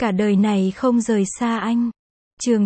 Cả đời này không rời xa anh. Chương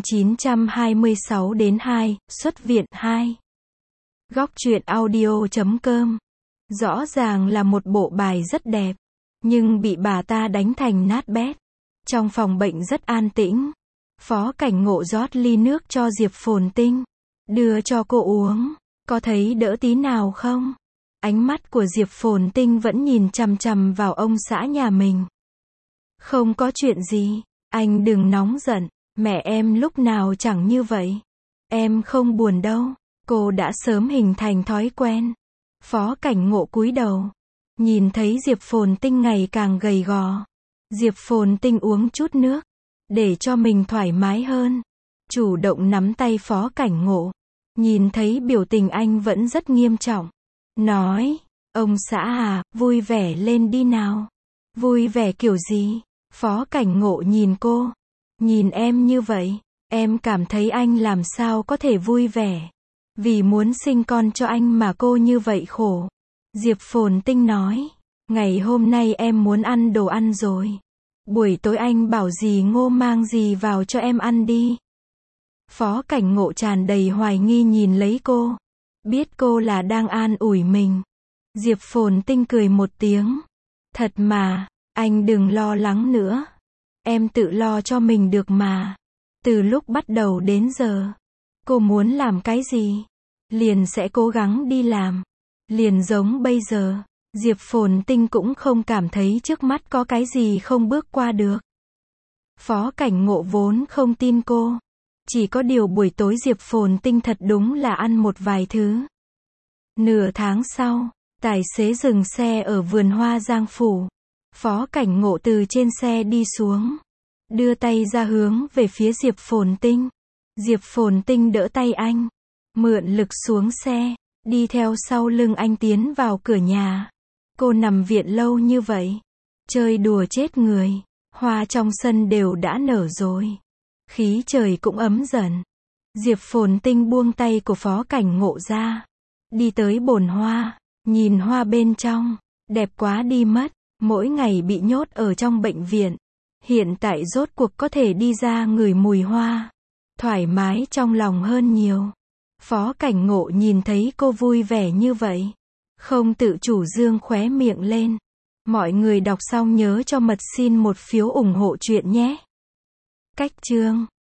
926 đến 2, xuất viện 2. Góc truyện audio.com. Rõ ràng là một bộ bài rất đẹp, nhưng bị bà ta đánh thành nát bét. Trong phòng bệnh rất an tĩnh. Phó Cảnh Ngộ rót ly nước cho Diệp Phồn Tinh, đưa cho cô uống. Có thấy đỡ tí nào không? Ánh mắt của Diệp Phồn Tinh vẫn nhìn chằm chằm vào ông xã nhà mình. Không có chuyện gì, anh đừng nóng giận, mẹ em lúc nào chẳng như vậy. Em không buồn đâu, cô đã sớm hình thành thói quen. Phó Cảnh Ngộ cúi đầu, nhìn thấy Diệp Phồn Tinh ngày càng gầy gò. Diệp Phồn Tinh uống chút nước, để cho mình thoải mái hơn. Chủ động nắm tay Phó Cảnh Ngộ, nhìn thấy biểu tình anh vẫn rất nghiêm trọng. Nói, ông xã à, vui vẻ lên đi nào. Vui vẻ kiểu gì? Phó Cảnh Ngộ nhìn cô. Nhìn em như vậy, em cảm thấy anh làm sao có thể vui vẻ. Vì muốn sinh con cho anh mà cô như vậy khổ. Diệp Phồn Tinh nói, ngày hôm nay em muốn ăn đồ ăn rồi. Buổi tối anh bảo dì Ngô mang gì vào cho em ăn đi. Phó Cảnh Ngộ tràn đầy hoài nghi nhìn lấy cô. Biết cô là đang an ủi mình. Diệp Phồn Tinh cười một tiếng. Thật mà, anh đừng lo lắng nữa. Em tự lo cho mình được mà. Từ lúc bắt đầu đến giờ, cô muốn làm cái gì, liền sẽ cố gắng đi làm. Liền giống bây giờ, Diệp Phồn Tinh cũng không cảm thấy trước mắt có cái gì không bước qua được. Phó Cảnh Ngộ vốn không tin cô. Chỉ có điều buổi tối Diệp Phồn Tinh thật đúng là ăn một vài thứ. Nửa tháng sau, tài xế dừng xe ở vườn hoa Giang Phủ. Phó Cảnh Ngộ từ trên xe đi xuống, đưa tay ra hướng về phía Diệp Phồn Tinh. Diệp Phồn Tinh đỡ tay anh, mượn lực xuống xe, đi theo sau lưng anh tiến vào cửa nhà. Cô nằm viện lâu như vậy, chơi đùa chết người, hoa trong sân đều đã nở rồi. Khí trời cũng ấm dần. Diệp Phồn Tinh buông tay của Phó Cảnh Ngộ ra, đi tới bồn hoa, nhìn hoa bên trong, đẹp quá đi mất. Mỗi ngày bị nhốt ở trong bệnh viện, hiện tại rốt cuộc có thể đi ra ngửi mùi hoa, thoải mái trong lòng hơn nhiều. Phó Cảnh Ngộ nhìn thấy cô vui vẻ như vậy, không tự chủ dương khóe miệng lên. Mọi người đọc xong nhớ cho Mật xin một phiếu ủng hộ chuyện nhé. Cách chương